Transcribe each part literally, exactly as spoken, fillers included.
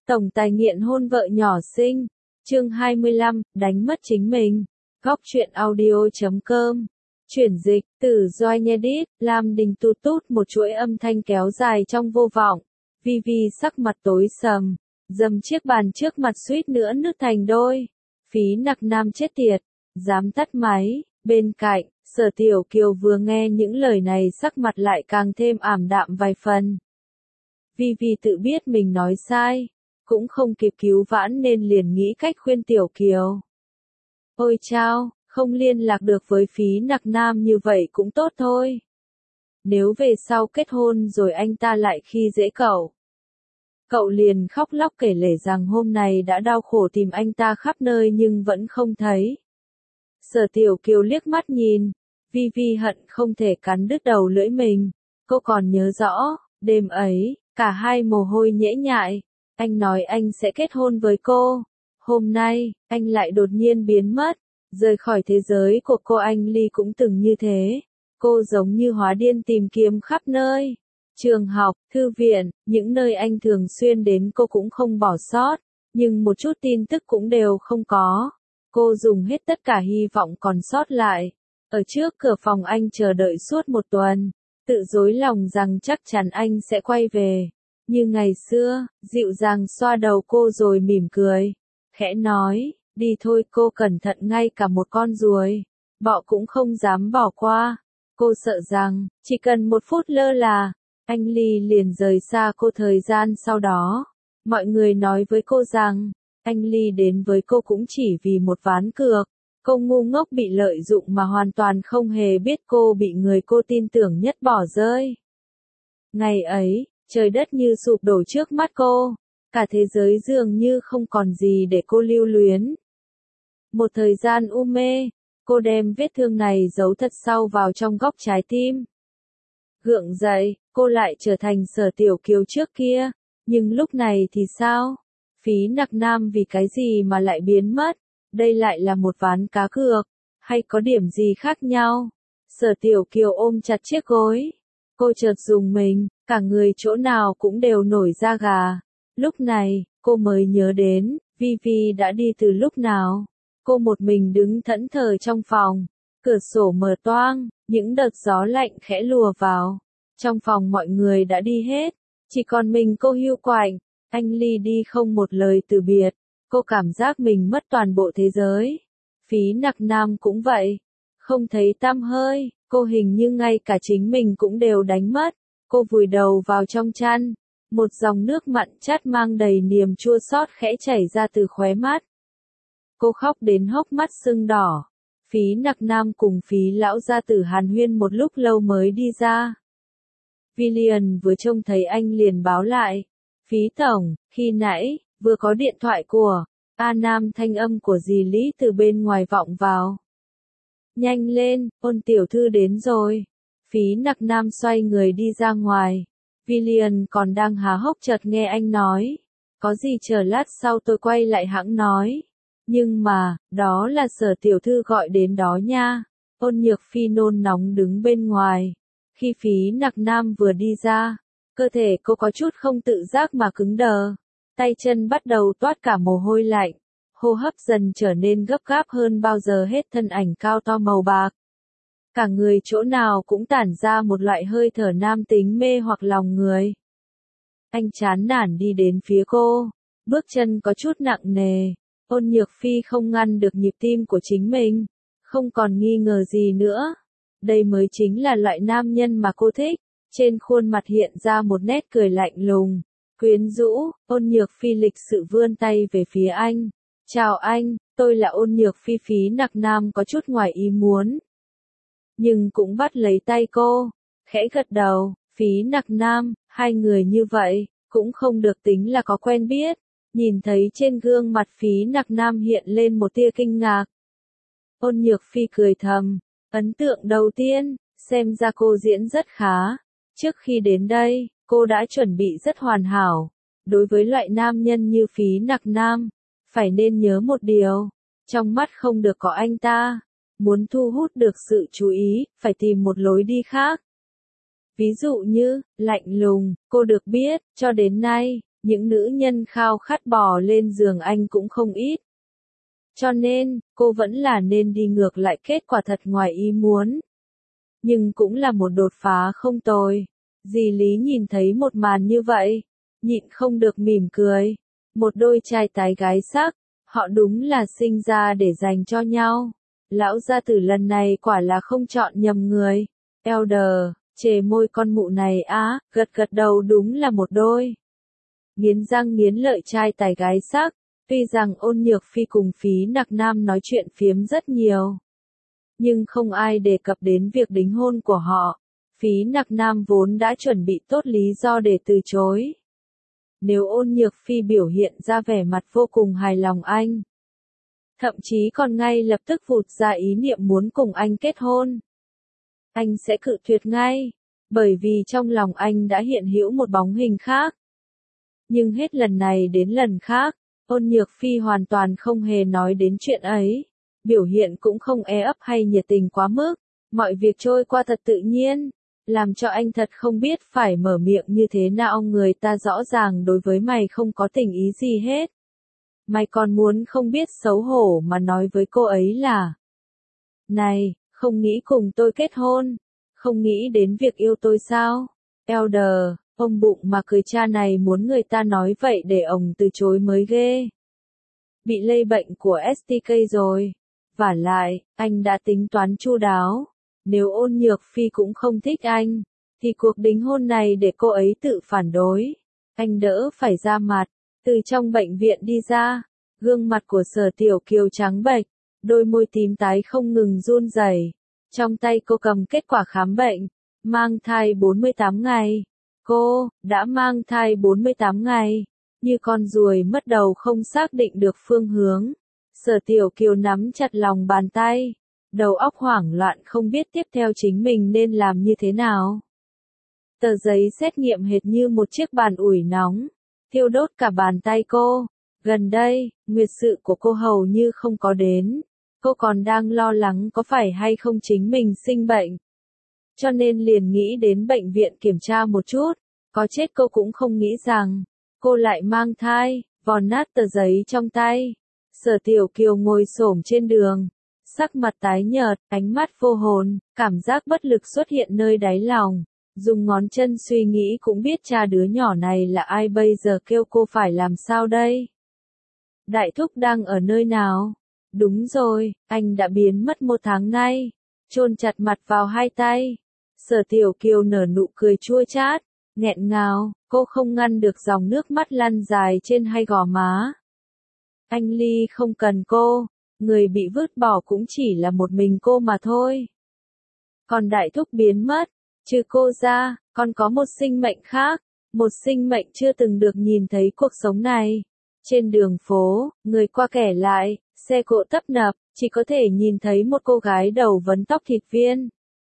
Tổng tài nghiện hôn vợ nhỏ xinh. Chương hai mươi lăm, đánh mất chính mình. Góc truyện audio chấm com. Chuyển dịch, từ Doai Nhedit, Lam Đình tút tút một chuỗi âm thanh kéo dài trong vô vọng. Vi Vi sắc mặt tối sầm, dầm chiếc bàn trước mặt suýt nữa nứt thành đôi. Phí Nặc Nam chết tiệt, dám tắt máy. Bên cạnh, Sở Tiểu Kiều vừa nghe những lời này sắc mặt lại càng thêm ảm đạm vài phần. Vi Vi tự biết mình nói sai, cũng không kịp cứu vãn nên liền nghĩ cách khuyên Tiểu Kiều. Ôi chao, không liên lạc được với Phí Nặc Nam như vậy cũng tốt thôi. Nếu về sau kết hôn rồi anh ta lại khi dễ cậu. Cậu liền khóc lóc kể lể rằng hôm nay đã đau khổ tìm anh ta khắp nơi nhưng vẫn không thấy. Sở Tiểu Kiều liếc mắt nhìn, Vi Vi hận không thể cắn đứt đầu lưỡi mình. Cô còn nhớ rõ, đêm ấy, cả hai mồ hôi nhễ nhại. Anh nói anh sẽ kết hôn với cô. Hôm nay, anh lại đột nhiên biến mất. Rời khỏi thế giới của cô. Anh Ly cũng từng như thế. Cô giống như hóa điên tìm kiếm khắp nơi. Trường học, thư viện, những nơi anh thường xuyên đến cô cũng không bỏ sót. Nhưng một chút tin tức cũng đều không có. Cô dùng hết tất cả hy vọng còn sót lại. Ở trước cửa phòng anh chờ đợi suốt một tuần. Tự dối lòng rằng chắc chắn anh sẽ quay về. Như ngày xưa, dịu dàng xoa đầu cô rồi mỉm cười. Khẽ nói, đi thôi cô cẩn thận ngay cả một con ruồi. Bọ cũng không dám bỏ qua. Cô sợ rằng, chỉ cần một phút lơ là, anh Ly liền rời xa cô. Thời gian sau đó, mọi người nói với cô rằng, anh Ly đến với cô cũng chỉ vì một ván cược. Cô ngu ngốc bị lợi dụng mà hoàn toàn không hề biết cô bị người cô tin tưởng nhất bỏ rơi. Ngày ấy, trời đất như sụp đổ trước mắt cô. Cả thế giới dường như không còn gì để cô lưu luyến. Một thời gian u mê, cô đem vết thương này giấu thật sâu vào trong góc trái tim. Gượng dậy, cô lại trở thành Sở Tiểu Kiều trước kia. Nhưng lúc này thì sao? Phí Nặc Nam vì cái gì mà lại biến mất? Đây lại là một ván cá cược, hay có điểm gì khác nhau? Sở Tiểu Kiều ôm chặt chiếc gối. Cô chợt rùng mình, cả người chỗ nào cũng đều nổi da gà. Lúc này, cô mới nhớ đến, Vi Vi đã đi từ lúc nào. Cô một mình đứng thẫn thờ trong phòng, cửa sổ mở toang, những đợt gió lạnh khẽ lùa vào. Trong phòng mọi người đã đi hết, chỉ còn mình cô hiu quạnh. Anh Ly đi không một lời từ biệt. Cô cảm giác mình mất toàn bộ thế giới. Phí Nặc Nam cũng vậy. Không thấy tăm hơi, cô hình như ngay cả chính mình cũng đều đánh mất. Cô vùi đầu vào trong chăn. Một dòng nước mặn chát mang đầy niềm chua xót khẽ chảy ra từ khóe mắt. Cô khóc đến hốc mắt sưng đỏ. Phí Nặc Nam cùng Phí lão gia tử hàn huyên một lúc lâu mới đi ra. Villian vừa trông thấy anh liền báo lại. Phí tổng, khi nãy, vừa có điện thoại của A Nam. Thanh âm của dì Lý từ bên ngoài vọng vào. Nhanh lên, Ôn tiểu thư đến rồi. Phí Nặc Nam xoay người đi ra ngoài. Villian còn đang há hốc chợt nghe anh nói. Có gì chờ lát sau tôi quay lại hãng nói. Nhưng mà, đó là Sở tiểu thư gọi đến đó nha. Ôn Nhược Phi nôn nóng đứng bên ngoài. Khi Phí Nặc Nam vừa đi ra, cơ thể cô có chút không tự giác mà cứng đờ. Tay chân bắt đầu toát cả mồ hôi lạnh. Hô hấp dần trở nên gấp gáp hơn bao giờ hết. Thân ảnh cao to màu bạc. Cả người chỗ nào cũng tản ra một loại hơi thở nam tính mê hoặc lòng người. Anh chán nản đi đến phía cô. Bước chân có chút nặng nề. Ôn Nhược Phi không ngăn được nhịp tim của chính mình. Không còn nghi ngờ gì nữa. Đây mới chính là loại nam nhân mà cô thích. Trên khuôn mặt hiện ra một nét cười lạnh lùng. Quyến rũ, Ôn Nhược Phi lịch sự vươn tay về phía anh. Chào anh, tôi là Ôn Nhược Phi. Phí Nặc Nam có chút ngoài ý muốn. Nhưng cũng bắt lấy tay cô. Khẽ gật đầu. Phí Nặc Nam, hai người như vậy, cũng không được tính là có quen biết. Nhìn thấy trên gương mặt Phí Nặc Nam hiện lên một tia kinh ngạc. Ôn Nhược Phi cười thầm. Ấn tượng đầu tiên, xem ra cô diễn rất khá. Trước khi đến đây, cô đã chuẩn bị rất hoàn hảo. Đối với loại nam nhân như Phí Nặc Nam, phải nên nhớ một điều. Trong mắt không được có anh ta. Muốn thu hút được sự chú ý, phải tìm một lối đi khác. Ví dụ như, lạnh lùng, cô được biết, cho đến nay, những nữ nhân khao khát bò lên giường anh cũng không ít. Cho nên, cô vẫn là nên đi ngược lại, kết quả thật ngoài ý muốn. Nhưng cũng là một đột phá không tồi. Dì Lý nhìn thấy một màn như vậy, nhịn không được mỉm cười. Một đôi trai tái gái sắc, họ đúng là sinh ra để dành cho nhau. Lão gia tử lần này quả là không chọn nhầm người. Elder, chề môi con mụ này á, gật gật đầu, đúng là một đôi. Nghiến răng nghiến lợi trai tài gái sắc, tuy rằng Ôn Nhược Phi cùng Phí Nặc Nam nói chuyện phiếm rất nhiều. Nhưng không ai đề cập đến việc đính hôn của họ. Phí Nặc Nam vốn đã chuẩn bị tốt lý do để từ chối. Nếu Ôn Nhược Phi biểu hiện ra vẻ mặt vô cùng hài lòng anh, thậm chí còn ngay lập tức vụt ra ý niệm muốn cùng anh kết hôn, anh sẽ cự tuyệt ngay, bởi vì trong lòng anh đã hiện hữu một bóng hình khác. Nhưng hết lần này đến lần khác, Ôn Nhược Phi hoàn toàn không hề nói đến chuyện ấy, biểu hiện cũng không e ấp hay nhiệt tình quá mức, mọi việc trôi qua thật tự nhiên, làm cho anh thật không biết phải mở miệng như thế nào. Người ta rõ ràng đối với mày không có tình ý gì hết. Mày còn muốn không biết xấu hổ mà nói với cô ấy là: này, không nghĩ cùng tôi kết hôn, không nghĩ đến việc yêu tôi sao? Elder, ông bụng mà cười, cha này muốn người ta nói vậy để ông từ chối mới ghê. Bị lây bệnh của ét tê ca rồi. Vả lại, anh đã tính toán chu đáo. Nếu Ôn Nhược Phi cũng không thích anh, thì cuộc đính hôn này để cô ấy tự phản đối. Anh đỡ phải ra mặt. Từ trong bệnh viện đi ra, gương mặt của Sở Tiểu Kiều trắng bệch, đôi môi tím tái không ngừng run rẩy. Trong tay cô cầm kết quả khám bệnh, mang thai bốn mươi tám ngày. Cô đã mang thai bốn mươi tám ngày, như con ruồi mất đầu không xác định được phương hướng. Sở Tiểu Kiều nắm chặt lòng bàn tay, đầu óc hoảng loạn không biết tiếp theo chính mình nên làm như thế nào. Tờ giấy xét nghiệm hệt như một chiếc bàn ủi nóng, thiêu đốt cả bàn tay cô. Gần đây, nguyệt sự của cô hầu như không có đến. Cô còn đang lo lắng có phải hay không chính mình sinh bệnh. Cho nên liền nghĩ đến bệnh viện kiểm tra một chút. Có chết cô cũng không nghĩ rằng cô lại mang thai, vò nát tờ giấy trong tay. Sở Tiểu Kiều ngồi xổm trên đường, sắc mặt tái nhợt, ánh mắt vô hồn, cảm giác bất lực xuất hiện nơi đáy lòng. Dùng ngón chân suy nghĩ cũng biết cha đứa nhỏ này là ai, bây giờ kêu cô phải làm sao đây? Đại thúc đang ở nơi nào? Đúng rồi, anh đã biến mất một tháng nay. Chôn chặt mặt vào hai tay. Sở Tiểu Kiều nở nụ cười chua chát, nghẹn ngào, cô không ngăn được dòng nước mắt lăn dài trên hai gò má. Anh Ly không cần cô, người bị vứt bỏ cũng chỉ là một mình cô mà thôi. Còn đại thúc biến mất, trừ cô ra, còn có một sinh mệnh khác, một sinh mệnh chưa từng được nhìn thấy cuộc sống này. Trên đường phố, người qua kẻ lại, xe cộ tấp nập, chỉ có thể nhìn thấy một cô gái đầu vấn tóc thịt viên.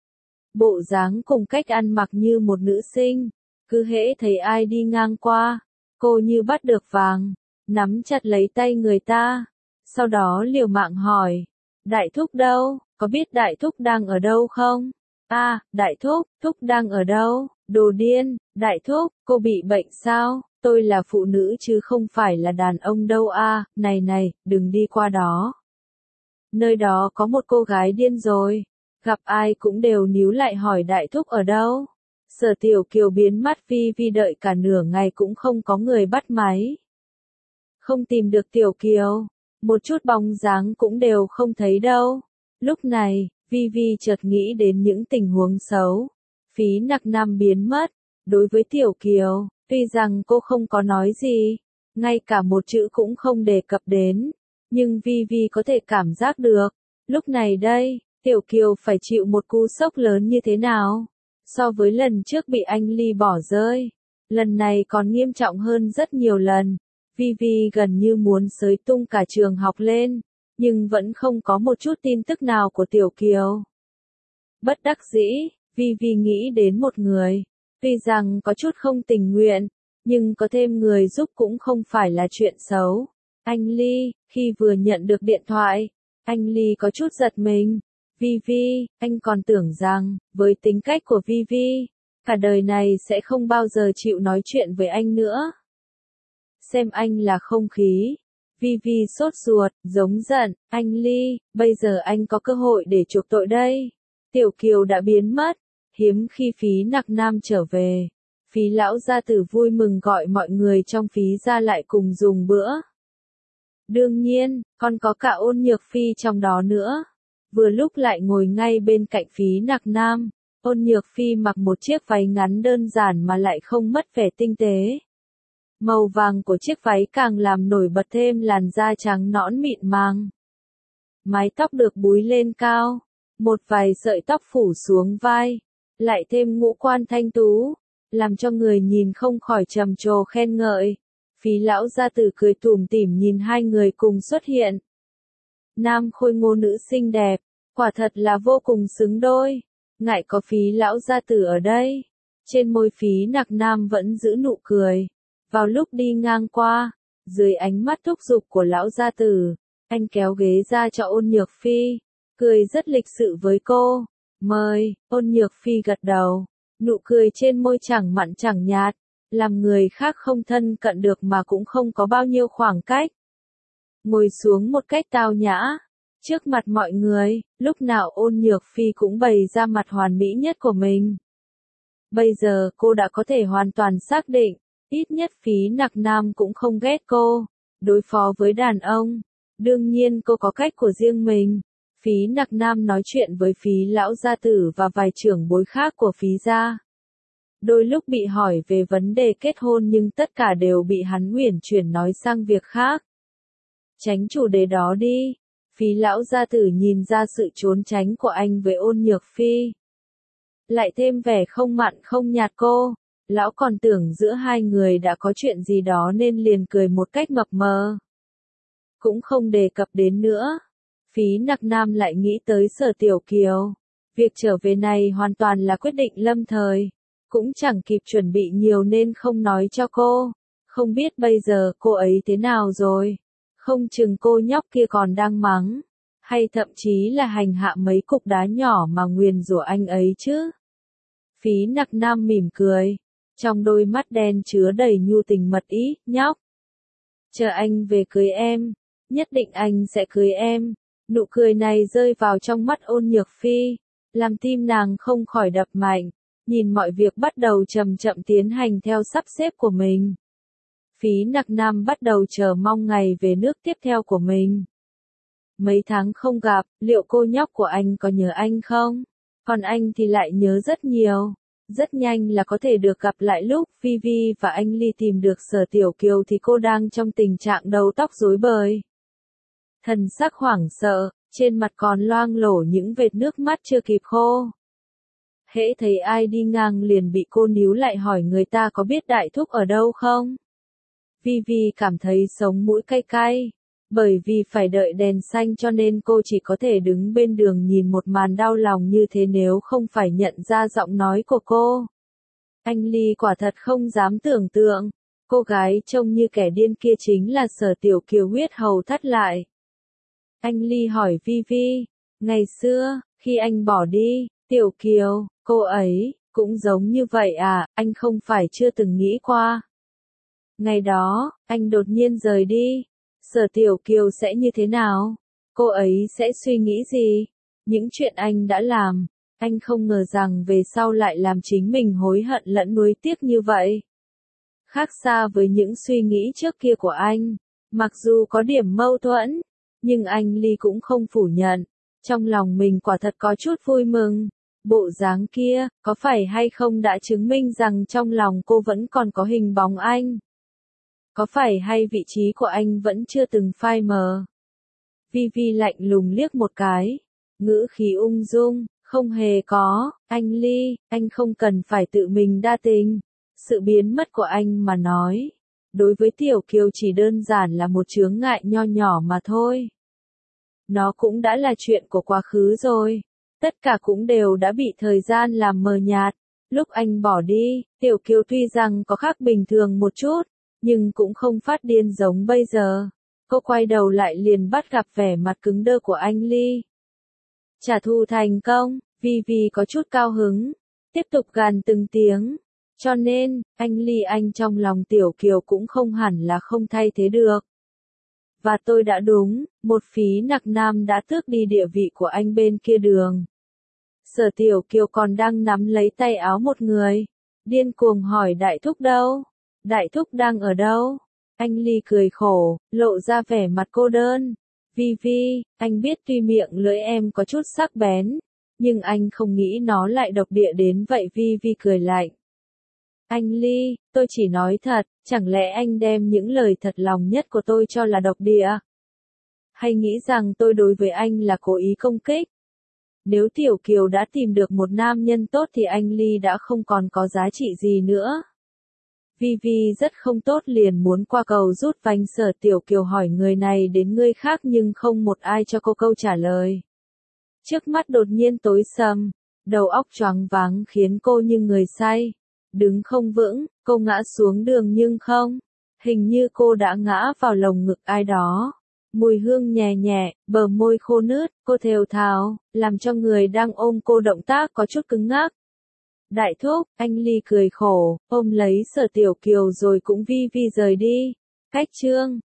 Bộ dáng cùng cách ăn mặc như một nữ sinh, cứ hễ thấy ai đi ngang qua, cô như bắt được vàng, nắm chặt lấy tay người ta, sau đó liều mạng hỏi: đại thúc đâu, có biết đại thúc đang ở đâu không? A, à, đại thúc, thúc đang ở đâu? Đồ điên, đại thúc, cô bị bệnh sao? Tôi là phụ nữ chứ không phải là đàn ông đâu a, à, này này, đừng đi qua đó. Nơi đó có một cô gái điên rồi, gặp ai cũng đều níu lại hỏi đại thúc ở đâu. Sở Tiểu Kiều biến mất, vi vi đợi cả nửa ngày cũng không có người bắt máy. Không tìm được Tiểu Kiều, một chút bóng dáng cũng đều không thấy đâu. Lúc này, Vi Vi chợt nghĩ đến những tình huống xấu. Phí Nặc Nam biến mất, đối với Tiểu Kiều, tuy rằng cô không có nói gì, ngay cả một chữ cũng không đề cập đến, nhưng Vi Vi có thể cảm giác được, lúc này đây, Tiểu Kiều phải chịu một cú sốc lớn như thế nào. So với lần trước bị anh Ly bỏ rơi, lần này còn nghiêm trọng hơn rất nhiều lần. Vi Vi gần như muốn xới tung cả trường học lên, nhưng vẫn không có một chút tin tức nào của Tiểu Kiều. Bất đắc dĩ, Vi Vi nghĩ đến một người, tuy rằng có chút không tình nguyện, nhưng có thêm người giúp cũng không phải là chuyện xấu. Anh Ly, khi vừa nhận được điện thoại, anh Ly có chút giật mình. Vi Vi, anh còn tưởng rằng, với tính cách của Vi Vi, cả đời này sẽ không bao giờ chịu nói chuyện với anh nữa. xem anh là không khí. Vi Vi sốt ruột, giống giận, anh Ly, bây giờ anh có cơ hội để chuộc tội đây. Tiểu Kiều đã biến mất, hiếm khi Phí Nặc Nam trở về. Phí lão gia tử vui mừng gọi mọi người trong Phí gia lại cùng dùng bữa. Đương nhiên, còn có cả Ôn Nhược Phi trong đó nữa. Vừa lúc lại ngồi ngay bên cạnh Phí Nặc Nam, Ôn Nhược Phi mặc một chiếc váy ngắn đơn giản mà lại không mất vẻ tinh tế. Màu vàng của chiếc váy càng làm nổi bật thêm làn da trắng nõn mịn màng. Mái tóc được búi lên cao, một vài sợi tóc phủ xuống vai, lại thêm ngũ quan thanh tú, làm cho người nhìn không khỏi trầm trồ khen ngợi. Phí lão gia tử cười tủm tỉm nhìn hai người cùng xuất hiện. Nam khôi ngô nữ xinh đẹp, quả thật là vô cùng xứng đôi. Ngại có Phí lão gia tử ở đây. Trên môi Phí Nặc Nam vẫn giữ nụ cười. Vào lúc đi ngang qua, dưới ánh mắt thúc giục của lão gia tử, anh kéo ghế ra cho Ôn Nhược Phi, cười rất lịch sự với cô. Mời, Ôn Nhược Phi gật đầu, nụ cười trên môi chẳng mặn chẳng nhạt, làm người khác không thân cận được mà cũng không có bao nhiêu khoảng cách. Ngồi xuống một cách tao nhã, trước mặt mọi người, lúc nào Ôn Nhược Phi cũng bày ra mặt hoàn mỹ nhất của mình. Bây giờ cô đã có thể hoàn toàn xác định, ít nhất Phí Nặc Nam cũng không ghét cô. Đối phó với đàn ông, đương nhiên cô có cách của riêng mình. Phí Nặc Nam nói chuyện với Phí lão gia tử và vài trưởng bối khác của Phí gia. Đôi lúc bị hỏi về vấn đề kết hôn nhưng tất cả đều bị hắn uyển chuyển nói sang việc khác. Tránh chủ đề đó đi. Phí lão gia tử nhìn ra sự trốn tránh của anh với Ôn Nhược Phi. Lại thêm vẻ không mặn không nhạt cô. Lão còn tưởng giữa hai người đã có chuyện gì đó nên liền cười một cách mập mờ. Cũng không đề cập đến nữa. Phí Nặc Nam lại nghĩ tới Sở Tiểu Kiều. Việc trở về này hoàn toàn là quyết định lâm thời. Cũng chẳng kịp chuẩn bị nhiều nên không nói cho cô. Không biết bây giờ cô ấy thế nào rồi. Không chừng cô nhóc kia còn đang mắng. Hay thậm chí là hành hạ mấy cục đá nhỏ mà nguyền rủa anh ấy chứ. Phí Nặc Nam mỉm cười. Trong đôi mắt đen chứa đầy nhu tình mật ý, nhóc. Chờ anh về cưới em. Nhất định anh sẽ cưới em. Nụ cười này rơi vào trong mắt Ôn Nhược Phi. Làm tim nàng không khỏi đập mạnh. Nhìn mọi việc bắt đầu chậm chậm tiến hành theo sắp xếp của mình. Phí Nặc Nam bắt đầu chờ mong ngày về nước tiếp theo của mình. Mấy tháng không gặp, liệu cô nhóc của anh có nhớ anh không? Còn anh thì lại nhớ rất nhiều. Rất nhanh là có thể được gặp lại. Lúc Vi Vi và anh Ly tìm được Sở Tiểu Kiều thì cô đang trong tình trạng đầu tóc rối bời. Thần sắc hoảng sợ, trên mặt còn loang lổ những vệt nước mắt chưa kịp khô. Hễ thấy ai đi ngang liền bị cô níu lại hỏi người ta có biết đại thúc ở đâu không? Vi Vi cảm thấy sống mũi cay cay. Bởi vì phải đợi đèn xanh cho nên cô chỉ có thể đứng bên đường nhìn một màn đau lòng như thế nếu không phải nhận ra giọng nói của cô. Anh Ly quả thật không dám tưởng tượng. Cô gái trông như kẻ điên kia chính là Sở Tiểu Kiều huyết hầu thắt lại. Anh Ly hỏi Vi Vi, ngày xưa, khi anh bỏ đi, Tiểu Kiều, cô ấy, cũng giống như vậy à, anh không phải chưa từng nghĩ qua. Ngày đó, anh đột nhiên rời đi. Sở Tiểu Kiều sẽ như thế nào? Cô ấy sẽ suy nghĩ gì? Những chuyện anh đã làm, anh không ngờ rằng về sau lại làm chính mình hối hận lẫn nuối tiếc như vậy. Khác xa với những suy nghĩ trước kia của anh, mặc dù có điểm mâu thuẫn, nhưng anh Ly cũng không phủ nhận. Trong lòng mình quả thật có chút vui mừng. Bộ dáng kia, có phải hay không đã chứng minh rằng trong lòng cô vẫn còn có hình bóng anh? Có phải hay vị trí của anh vẫn chưa từng phai mờ? Vi Vi lạnh lùng liếc một cái. Ngữ khí ung dung, không hề có, anh Ly, anh không cần phải tự mình đa tình. Sự biến mất của anh mà nói. Đối với Tiểu Kiều chỉ đơn giản là một chướng ngại nho nhỏ mà thôi. Nó cũng đã là chuyện của quá khứ rồi. Tất cả cũng đều đã bị thời gian làm mờ nhạt. Lúc anh bỏ đi, Tiểu Kiều tuy rằng có khác bình thường một chút, nhưng cũng không phát điên giống bây giờ. Cô quay đầu lại liền bắt gặp vẻ mặt cứng đơ của anh Ly. Trả thù thành công, Vi Vi có chút cao hứng, tiếp tục gằn từng tiếng. Cho nên, anh Ly anh trong lòng Tiểu Kiều cũng không hẳn là không thay thế được. Và tôi đã đúng, một phí nặc nam đã tước đi địa vị của anh bên kia đường. Sở Tiểu Kiều còn đang nắm lấy tay áo một người. Điên cuồng hỏi đại thúc đâu? Đại thúc đang ở đâu? Anh Ly cười khổ, lộ ra vẻ mặt cô đơn. Vi Vi, anh biết tuy miệng lưỡi em có chút sắc bén, nhưng anh không nghĩ nó lại độc địa đến vậy. Vi Vi cười lạnh. Anh Ly, tôi chỉ nói thật, chẳng lẽ anh đem những lời thật lòng nhất của tôi cho là độc địa? Hay nghĩ rằng tôi đối với anh là cố ý công kích? Nếu Tiểu Kiều đã tìm được một nam nhân tốt thì anh Ly đã không còn có giá trị gì nữa. Vi Vi rất không tốt liền muốn qua cầu rút vành. Sở Tiểu Kiều hỏi người này đến người khác nhưng không một ai cho cô câu trả lời. Trước mắt đột nhiên tối sầm, đầu óc choáng váng khiến cô như người say. Đứng không vững, cô ngã xuống đường nhưng không. Hình như cô đã ngã vào lồng ngực ai đó. Mùi hương nhẹ nhẹ, bờ môi khô nướt, cô thều thào, làm cho người đang ôm cô động tác có chút cứng ngắc. Đại thúc, anh Ly cười khổ, ôm lấy Sở Tiểu Kiều rồi cũng Vi Vi rời đi. Cách chương